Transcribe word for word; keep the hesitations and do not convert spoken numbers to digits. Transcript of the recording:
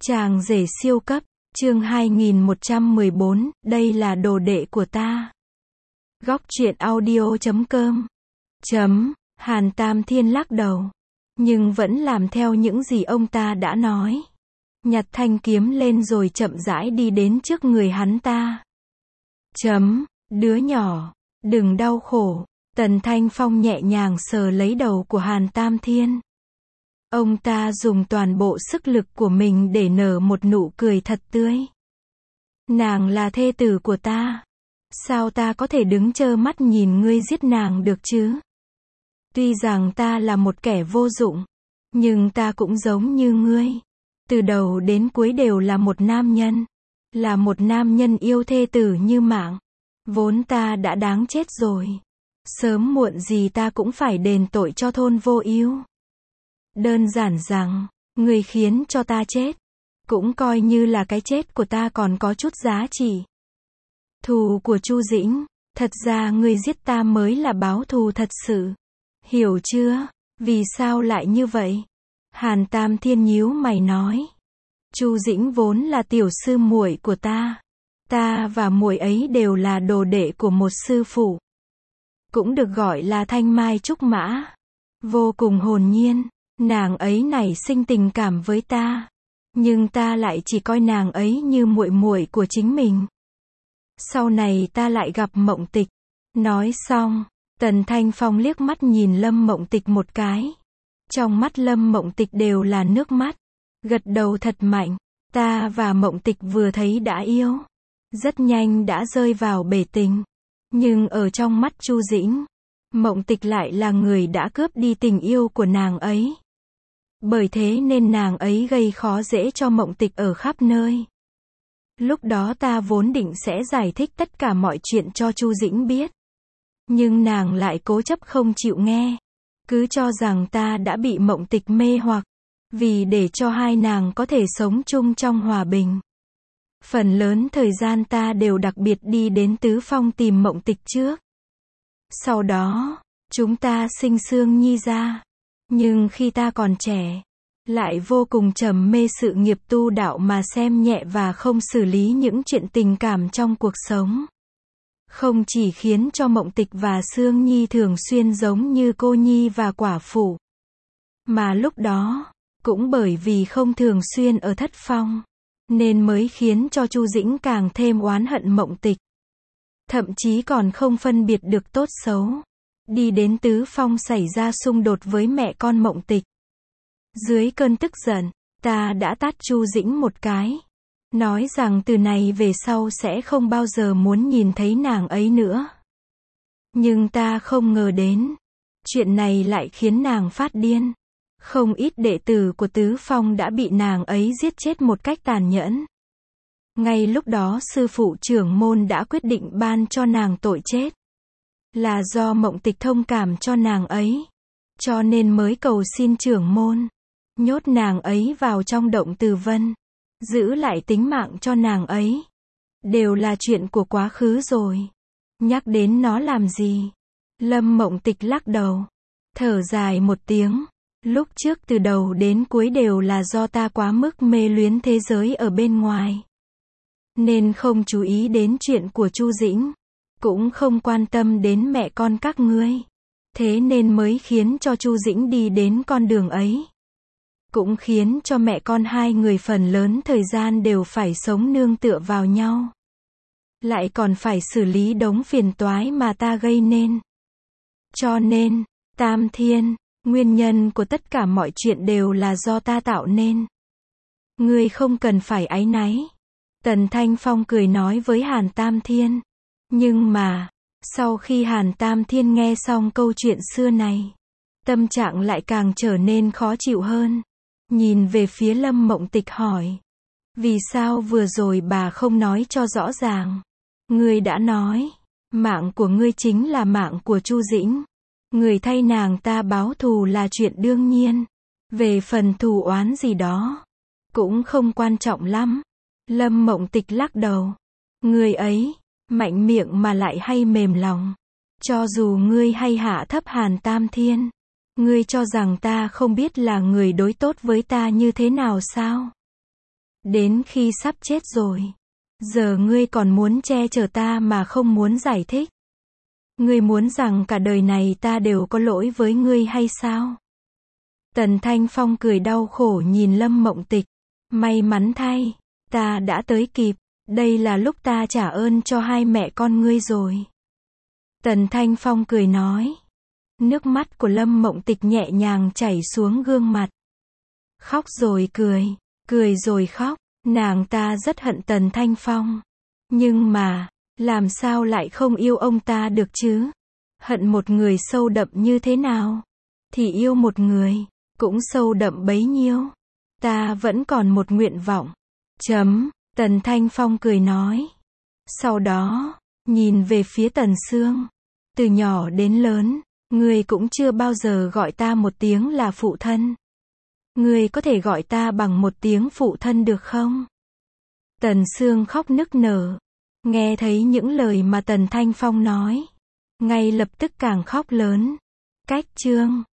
Chàng rể siêu cấp, chương hai nghìn một trăm mười bốn, đây là đồ đệ của ta. Góc truyện audio chấm com. Chấm, Hàn Tam Thiên lắc đầu. Nhưng vẫn làm theo những gì ông ta đã nói. Nhặt thanh kiếm lên rồi chậm rãi đi đến trước người hắn ta. Chấm, đứa nhỏ, đừng đau khổ. Tần Thanh Phong nhẹ nhàng sờ lấy đầu của Hàn Tam Thiên. Ông ta dùng toàn bộ sức lực của mình để nở một nụ cười thật tươi. Nàng là thê tử của ta. Sao ta có thể đứng trơ mắt nhìn ngươi giết nàng được chứ? Tuy rằng ta là một kẻ vô dụng, nhưng ta cũng giống như ngươi. Từ đầu đến cuối đều là một nam nhân. Là một nam nhân yêu thê tử như mạng. Vốn ta đã đáng chết rồi. Sớm muộn gì ta cũng phải đền tội cho thôn Vô Ưu. Đơn giản rằng, ngươi khiến cho ta chết, cũng coi như là cái chết của ta còn có chút giá trị. Thù của Chu Dĩnh, thật ra ngươi giết ta mới là báo thù thật sự. Hiểu chưa? Vì sao lại như vậy? Hàn Tam Thiên nhíu mày nói. Chu Dĩnh vốn là tiểu sư muội của ta. Ta và muội ấy đều là đồ đệ của một sư phụ. Cũng được gọi là Thanh Mai Trúc Mã. Vô cùng hồn nhiên. Nàng ấy nảy sinh tình cảm với ta, nhưng ta lại chỉ coi nàng ấy như muội muội của chính mình. Sau này ta lại gặp Mộng Tịch. Nói xong, Tần Thanh Phong liếc mắt nhìn Lâm Mộng Tịch một cái. Trong mắt Lâm Mộng Tịch đều là nước mắt. Gật đầu thật mạnh. Ta và Mộng Tịch vừa thấy đã yêu. Rất nhanh đã rơi vào bể tình. Nhưng ở trong mắt Chu Dĩnh, Mộng Tịch lại là người đã cướp đi tình yêu của nàng ấy. Bởi thế nên nàng ấy gây khó dễ cho Mộng Tịch ở khắp nơi. Lúc đó ta vốn định sẽ giải thích tất cả mọi chuyện cho Chu Dĩnh biết. Nhưng nàng lại cố chấp không chịu nghe. Cứ cho rằng ta đã bị Mộng Tịch mê hoặc. Vì để cho hai nàng có thể sống chung trong hòa bình. Phần lớn thời gian ta đều đặc biệt đi đến Tứ Phong tìm Mộng Tịch trước. Sau đó, chúng ta sinh Sương Nhi ra. Nhưng khi ta còn trẻ, lại vô cùng trầm mê sự nghiệp tu đạo mà xem nhẹ và không xử lý những chuyện tình cảm trong cuộc sống. Không chỉ khiến cho Mộng Tịch và Sương Nhi thường xuyên giống như cô nhi và quả phụ. Mà lúc đó, cũng bởi vì không thường xuyên ở Thất Phong, nên mới khiến cho Chu Dĩnh càng thêm oán hận Mộng Tịch. Thậm chí còn không phân biệt được tốt xấu. Đi đến Tứ Phong xảy ra xung đột với mẹ con Mộng Tịch. Dưới cơn tức giận, ta đã tát Chu Dĩnh một cái. Nói rằng từ này về sau sẽ không bao giờ muốn nhìn thấy nàng ấy nữa. Nhưng ta không ngờ đến. Chuyện này lại khiến nàng phát điên. Không ít đệ tử của Tứ Phong đã bị nàng ấy giết chết một cách tàn nhẫn. Ngay lúc đó sư phụ trưởng môn đã quyết định ban cho nàng tội chết. Là do Mộng Tịch thông cảm cho nàng ấy. Cho nên mới cầu xin trưởng môn. Nhốt nàng ấy vào trong động Từ Vân. Giữ lại tính mạng cho nàng ấy. Đều là chuyện của quá khứ rồi. Nhắc đến nó làm gì? Lâm Mộng Tịch lắc đầu. Thở dài một tiếng. Lúc trước từ đầu đến cuối đều là do ta quá mức mê luyến thế giới ở bên ngoài. Nên không chú ý đến chuyện của Chu Dĩnh. Cũng không quan tâm đến mẹ con các ngươi. Thế nên mới khiến cho Chu Dĩnh đi đến con đường ấy. Cũng khiến cho mẹ con hai người phần lớn thời gian đều phải sống nương tựa vào nhau. Lại còn phải xử lý đống phiền toái mà ta gây nên. Cho nên, Tam Thiên, nguyên nhân của tất cả mọi chuyện đều là do ta tạo nên. Ngươi không cần phải áy náy. Tần Thanh Phong cười nói với Hàn Tam Thiên. Nhưng mà, sau khi Hàn Tam Thiên nghe xong câu chuyện xưa này, tâm trạng lại càng trở nên khó chịu hơn. Nhìn về phía Lâm Mộng Tịch hỏi. Vì sao vừa rồi bà không nói cho rõ ràng? Ngươi đã nói, mạng của ngươi chính là mạng của Chu Dĩnh. Người thay nàng ta báo thù là chuyện đương nhiên. Về phần thù oán gì đó, cũng không quan trọng lắm. Lâm Mộng Tịch lắc đầu. Người ấy, mạnh miệng mà lại hay mềm lòng. Cho dù ngươi hay hạ thấp Hàn Tam Thiên, ngươi cho rằng ta không biết là người đối tốt với ta như thế nào sao? Đến khi sắp chết rồi. Giờ ngươi còn muốn che chở ta mà không muốn giải thích. Ngươi muốn rằng cả đời này ta đều có lỗi với ngươi hay sao? Tần Thanh Phong cười đau khổ nhìn Lâm Mộng Tịch. May mắn thay, ta đã tới kịp, đây là lúc ta trả ơn cho hai mẹ con ngươi rồi. Tần Thanh Phong cười nói. Nước mắt của Lâm Mộng Tịch nhẹ nhàng chảy xuống gương mặt. Khóc rồi cười, cười rồi khóc, nàng ta rất hận Tần Thanh Phong. Nhưng mà, làm sao lại không yêu ông ta được chứ? Hận một người sâu đậm như thế nào? Thì yêu một người, cũng sâu đậm bấy nhiêu. Ta vẫn còn một nguyện vọng. Chấm, Tần Thanh Phong cười nói. Sau đó, nhìn về phía Tần Sương. Từ nhỏ đến lớn, ngươi cũng chưa bao giờ gọi ta một tiếng là phụ thân. Ngươi có thể gọi ta bằng một tiếng phụ thân được không? Tần Sương khóc nức nở. Nghe thấy những lời mà Tần Thanh Phong nói. Ngay lập tức càng khóc lớn. Cách chương